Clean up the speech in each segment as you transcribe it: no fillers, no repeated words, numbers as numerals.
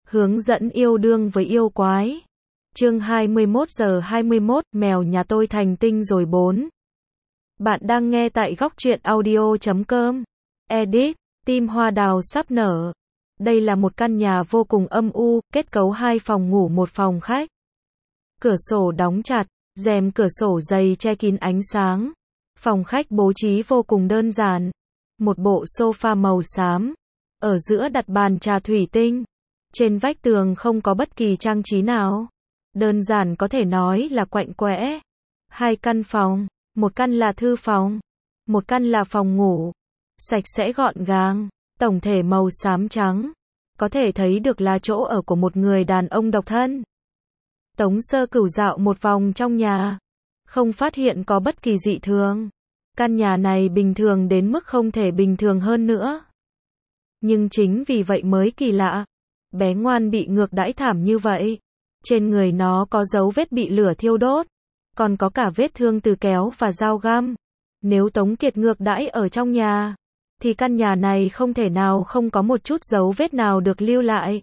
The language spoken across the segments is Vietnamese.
Hướng dẫn yêu đương với yêu quái. Chương 21:21, mèo nhà tôi thành tinh rồi 4. Bạn đang nghe tại góc truyện audio.com. Edit, tim hoa đào sắp nở. Đây là một căn nhà vô cùng âm u, kết cấu 2 phòng ngủ 1 phòng khách. Cửa sổ đóng chặt, rèm cửa sổ dày che kín ánh sáng. Phòng khách bố trí vô cùng đơn giản. Một bộ sofa màu xám. Ở giữa đặt bàn trà thủy tinh. Trên vách tường không có bất kỳ trang trí nào. Đơn giản có thể nói là quạnh quẽ. 2 căn phòng, một căn là thư phòng, một căn là phòng ngủ. Sạch sẽ gọn gàng, tổng thể màu xám trắng. Có thể thấy được là chỗ ở của một người đàn ông độc thân. Tống Sơ Cửu dạo một vòng trong nhà, không phát hiện có bất kỳ dị thường. Căn nhà này bình thường đến mức không thể bình thường hơn nữa. Nhưng chính vì vậy mới kỳ lạ. Bé ngoan bị ngược đãi thảm như vậy. Trên người nó có dấu vết bị lửa thiêu đốt. Còn có cả vết thương từ kéo và dao găm. Nếu Tống Kiệt ngược đãi ở trong nhà, thì căn nhà này không thể nào không có một chút dấu vết nào được lưu lại.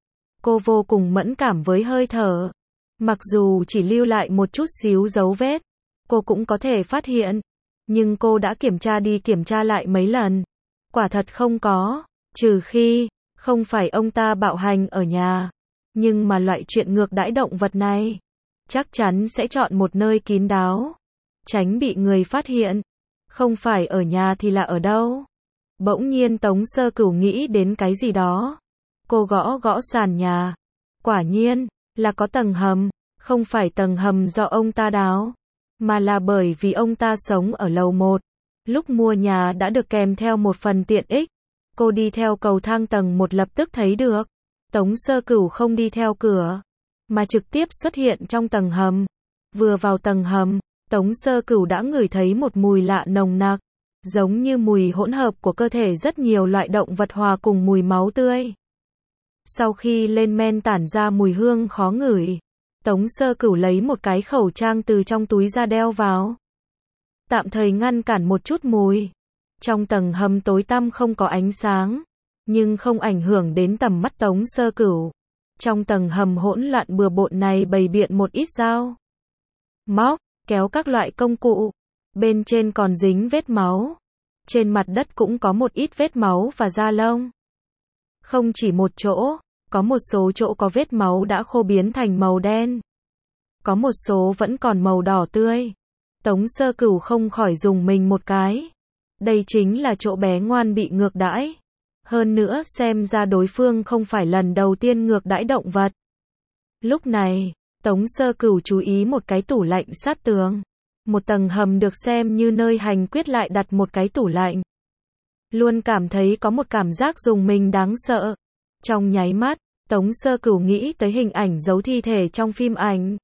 Cô vô cùng mẫn cảm với hơi thở. Mặc dù chỉ lưu lại một chút xíu dấu vết, cô cũng có thể phát hiện. Nhưng cô đã kiểm tra đi kiểm tra lại mấy lần. Quả thật không có, trừ khi không phải ông ta bạo hành ở nhà. Nhưng mà loại chuyện ngược đãi động vật này, chắc chắn sẽ chọn một nơi kín đáo, tránh bị người phát hiện. Không phải ở nhà thì là ở đâu? Bỗng nhiên Tống Sơ Cửu nghĩ đến cái gì đó. Cô gõ gõ sàn nhà. Quả nhiên, là có tầng hầm. Không phải tầng hầm do ông ta đào, mà là bởi vì ông ta sống ở lầu 1. Lúc mua nhà đã được kèm theo một phần tiện ích. Cô đi theo cầu thang tầng 1 lập tức thấy được. Tống Sơ Cửu không đi theo cửa, mà trực tiếp xuất hiện trong tầng hầm. Vừa vào tầng hầm, Tống Sơ Cửu đã ngửi thấy một mùi lạ nồng nặc, giống như mùi hỗn hợp của cơ thể rất nhiều loại động vật hòa cùng mùi máu tươi. Sau khi lên men tản ra mùi hương khó ngửi, Tống Sơ Cửu lấy một cái khẩu trang từ trong túi ra đeo vào. Tạm thời ngăn cản một chút mùi. Trong tầng hầm tối tăm không có ánh sáng, nhưng không ảnh hưởng đến tầm mắt Tống Sơ Cửu. Trong tầng hầm hỗn loạn bừa bộn này bày biện một ít dao, móc, kéo các loại công cụ. Bên trên còn dính vết máu. Trên mặt đất cũng có một ít vết máu và da lông. Không chỉ một chỗ, có một số chỗ có vết máu đã khô biến thành màu đen. Có một số vẫn còn màu đỏ tươi. Tống Sơ Cửu không khỏi rùng mình một cái. Đây chính là chỗ bé ngoan bị ngược đãi. Hơn nữa xem ra đối phương không phải lần đầu tiên ngược đãi động vật. Lúc này, Tống Sơ Cửu chú ý một cái tủ lạnh sát tường. Một tầng hầm được xem như nơi hành quyết lại đặt một cái tủ lạnh. Luôn cảm thấy có một cảm giác rùng mình đáng sợ. Trong nháy mắt, Tống Sơ Cửu nghĩ tới hình ảnh giấu thi thể trong phim ảnh.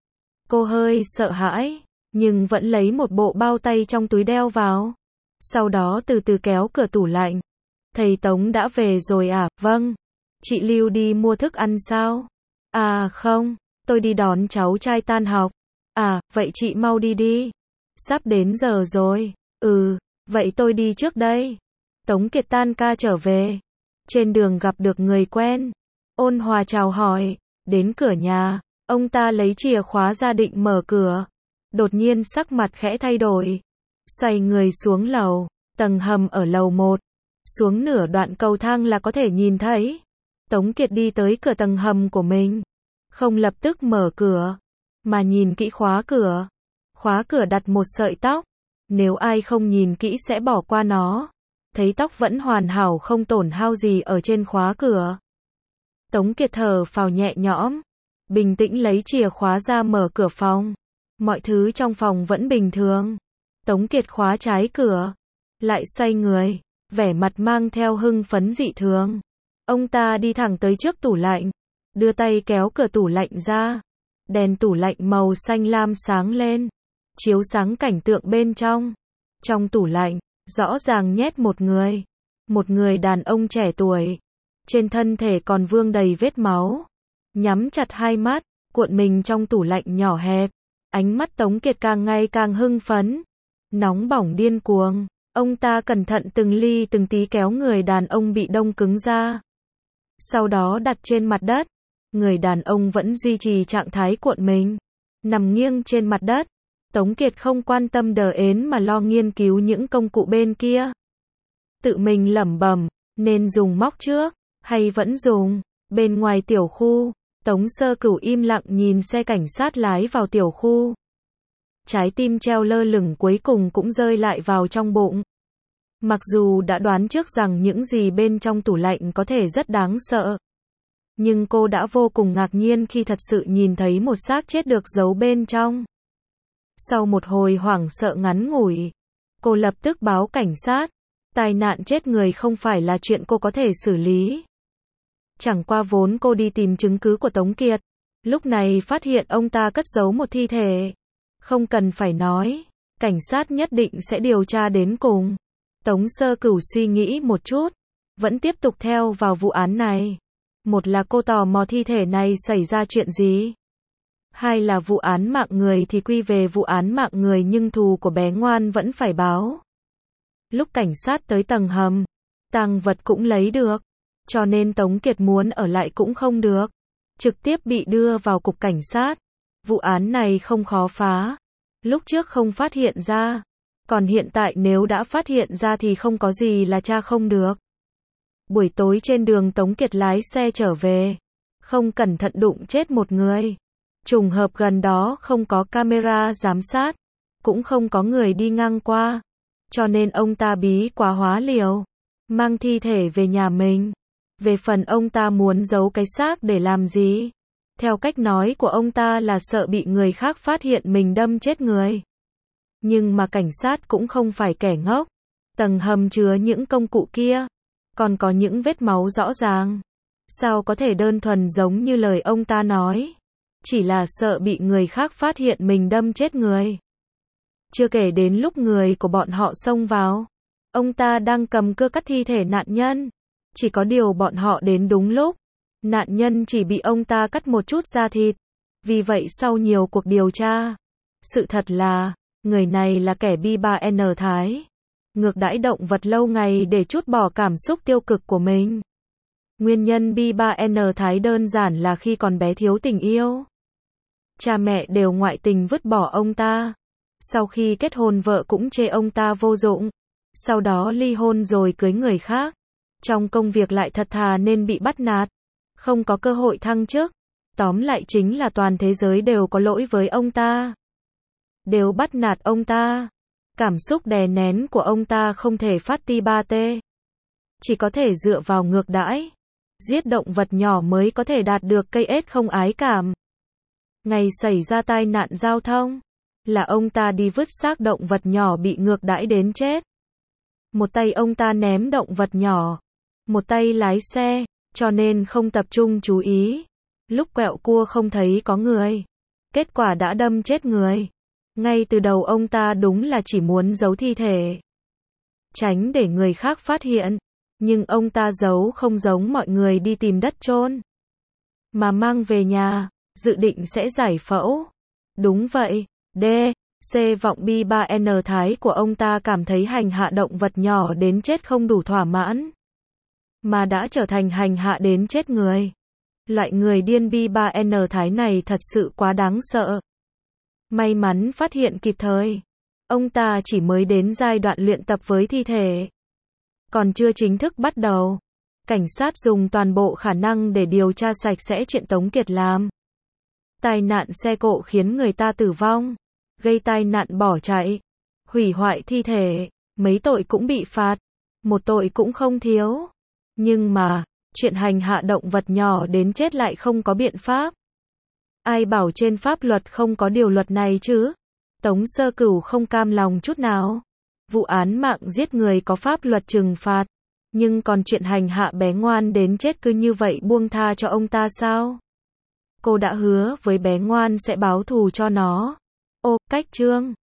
Cô hơi sợ hãi, nhưng vẫn lấy một bộ bao tay trong túi đeo vào. Sau đó từ từ kéo cửa tủ lạnh. Thầy Tống đã về rồi à? Vâng. Chị Lưu đi mua thức ăn sao? À không, tôi đi đón cháu trai tan học. À, vậy chị mau đi đi. Sắp đến giờ rồi. Ừ, vậy tôi đi trước đây. Tống Kiệt tan ca trở về. Trên đường gặp được người quen. Ôn hòa chào hỏi. Đến cửa nhà, ông ta lấy chìa khóa ra định mở cửa. Đột nhiên sắc mặt khẽ thay đổi. Xoay người xuống lầu. Tầng hầm ở lầu 1. Xuống nửa đoạn cầu thang là có thể nhìn thấy. Tống Kiệt đi tới cửa tầng hầm của mình. Không lập tức mở cửa, mà nhìn kỹ khóa cửa. Khóa cửa đặt một sợi tóc. Nếu ai không nhìn kỹ sẽ bỏ qua nó. Thấy tóc vẫn hoàn hảo không tổn hao gì ở trên khóa cửa. Tống Kiệt thở phào nhẹ nhõm. Bình tĩnh lấy chìa khóa ra mở cửa phòng. Mọi thứ trong phòng vẫn bình thường. Tống Kiệt khóa trái cửa. Lại xoay người. Vẻ mặt mang theo hưng phấn dị thường. Ông ta đi thẳng tới trước tủ lạnh. Đưa tay kéo cửa tủ lạnh ra. Đèn tủ lạnh màu xanh lam sáng lên. Chiếu sáng cảnh tượng bên trong. Trong tủ lạnh, rõ ràng nhét một người. Một người đàn ông trẻ tuổi. Trên thân thể còn vương đầy vết máu. Nhắm chặt hai mắt, cuộn mình trong tủ lạnh nhỏ hẹp. Ánh mắt Tống Kiệt càng ngày càng hưng phấn. Nóng bỏng điên cuồng. Ông ta cẩn thận từng ly từng tí kéo người đàn ông bị đông cứng ra. sau đó đặt trên mặt đất. Người đàn ông vẫn duy trì trạng thái cuộn mình, nằm nghiêng trên mặt đất. Tống Kiệt không quan tâm đờ ến mà lo nghiên cứu những công cụ bên kia. Tự mình lẩm bẩm, nên dùng móc trước, hay vẫn dùng. Bên ngoài tiểu khu, Tống Sơ Cửu im lặng nhìn xe cảnh sát lái vào tiểu khu. Trái tim treo lơ lửng cuối cùng cũng rơi lại vào trong bụng. Mặc dù đã đoán trước rằng những gì bên trong tủ lạnh có thể rất đáng sợ, nhưng cô đã vô cùng ngạc nhiên khi thật sự nhìn thấy một xác chết được giấu bên trong. Sau một hồi hoảng sợ ngắn ngủi, cô lập tức báo cảnh sát. Tai nạn chết người không phải là chuyện cô có thể xử lý. Chẳng qua vốn cô đi tìm chứng cứ của Tống Kiệt, lúc này phát hiện ông ta cất giấu một thi thể. Không cần phải nói, cảnh sát nhất định sẽ điều tra đến cùng. Tống Sơ Cửu suy nghĩ một chút, vẫn tiếp tục theo vào vụ án này. Một là cô tò mò thi thể này xảy ra chuyện gì. Hai là vụ án mạng người thì quy về vụ án mạng người nhưng thù của bé ngoan vẫn phải báo. Lúc cảnh sát tới tầng hầm, tang vật cũng lấy được, cho nên Tống Kiệt muốn ở lại cũng không được. Trực tiếp bị đưa vào cục cảnh sát. Vụ án này không khó phá. Lúc trước không phát hiện ra. Còn hiện tại nếu đã phát hiện ra thì không có gì là tra không được. Buổi tối trên đường Tống Kiệt lái xe trở về. Không cẩn thận đụng chết một người. Trùng hợp gần đó không có camera giám sát. Cũng không có người đi ngang qua. Cho nên ông ta bí quá hóa liều. Mang thi thể về nhà mình. Về phần ông ta muốn giấu cái xác để làm gì? Theo cách nói của ông ta là sợ bị người khác phát hiện mình đâm chết người. Nhưng mà cảnh sát cũng không phải kẻ ngốc. Tầng hầm chứa những công cụ kia. Còn có những vết máu rõ ràng. Sao có thể đơn thuần giống như lời ông ta nói? Chỉ là sợ bị người khác phát hiện mình đâm chết người. Chưa kể đến lúc người của bọn họ xông vào. Ông ta đang cầm cưa cắt thi thể nạn nhân. Chỉ có điều bọn họ đến đúng lúc. Nạn nhân chỉ bị ông ta cắt một chút da thịt. Vì vậy sau nhiều cuộc điều tra, sự thật là, người này là kẻ B3N Thái. Ngược đãi động vật lâu ngày để trút bỏ cảm xúc tiêu cực của mình. Nguyên nhân B3N Thái đơn giản là khi còn bé thiếu tình yêu. Cha mẹ đều ngoại tình vứt bỏ ông ta. Sau khi kết hôn vợ cũng chê ông ta vô dụng. Sau đó ly hôn rồi cưới người khác. Trong công việc lại thật thà nên bị bắt nạt. Không có cơ hội thăng chức. Tóm lại chính là toàn thế giới đều có lỗi với ông ta. Đều bắt nạt ông ta. Cảm xúc đè nén của ông ta không thể phát ti ba tê. Chỉ có thể dựa vào ngược đãi. Giết động vật nhỏ mới có thể đạt được cây ết không ái cảm. Ngày xảy ra tai nạn giao thông, là ông ta đi vứt xác động vật nhỏ bị ngược đãi đến chết. Một tay ông ta ném động vật nhỏ, một tay lái xe, cho nên không tập trung chú ý. Lúc quẹo cua không thấy có người. Kết quả đã đâm chết người. Ngay từ đầu ông ta đúng là chỉ muốn giấu thi thể. Tránh để người khác phát hiện. Nhưng ông ta giấu không giống mọi người đi tìm đất chôn. Mà mang về nhà, dự định sẽ giải phẫu. Đúng vậy, D, C vọng B3N Thái của ông ta cảm thấy hành hạ động vật nhỏ đến chết không đủ thỏa mãn. Mà đã trở thành hành hạ đến chết người. Loại người điên B3N Thái này thật sự quá đáng sợ. May mắn phát hiện kịp thời. Ông ta chỉ mới đến giai đoạn luyện tập với thi thể. Còn chưa chính thức bắt đầu. Cảnh sát dùng toàn bộ khả năng để điều tra sạch sẽ chuyện Tống Kiệt làm. Tai nạn xe cộ khiến người ta tử vong. Gây tai nạn bỏ chạy. Hủy hoại thi thể. Mấy tội cũng bị phạt. Một tội cũng không thiếu. Nhưng mà, chuyện hành hạ động vật nhỏ đến chết lại không có biện pháp. Ai bảo trên pháp luật không có điều luật này chứ? Tống Sơ Cửu không cam lòng chút nào. Vụ án mạng giết người có pháp luật trừng phạt. Nhưng còn chuyện hành hạ bé ngoan đến chết cứ như vậy buông tha cho ông ta sao? Cô đã hứa với bé ngoan sẽ báo thù cho nó. Ô, cách chương.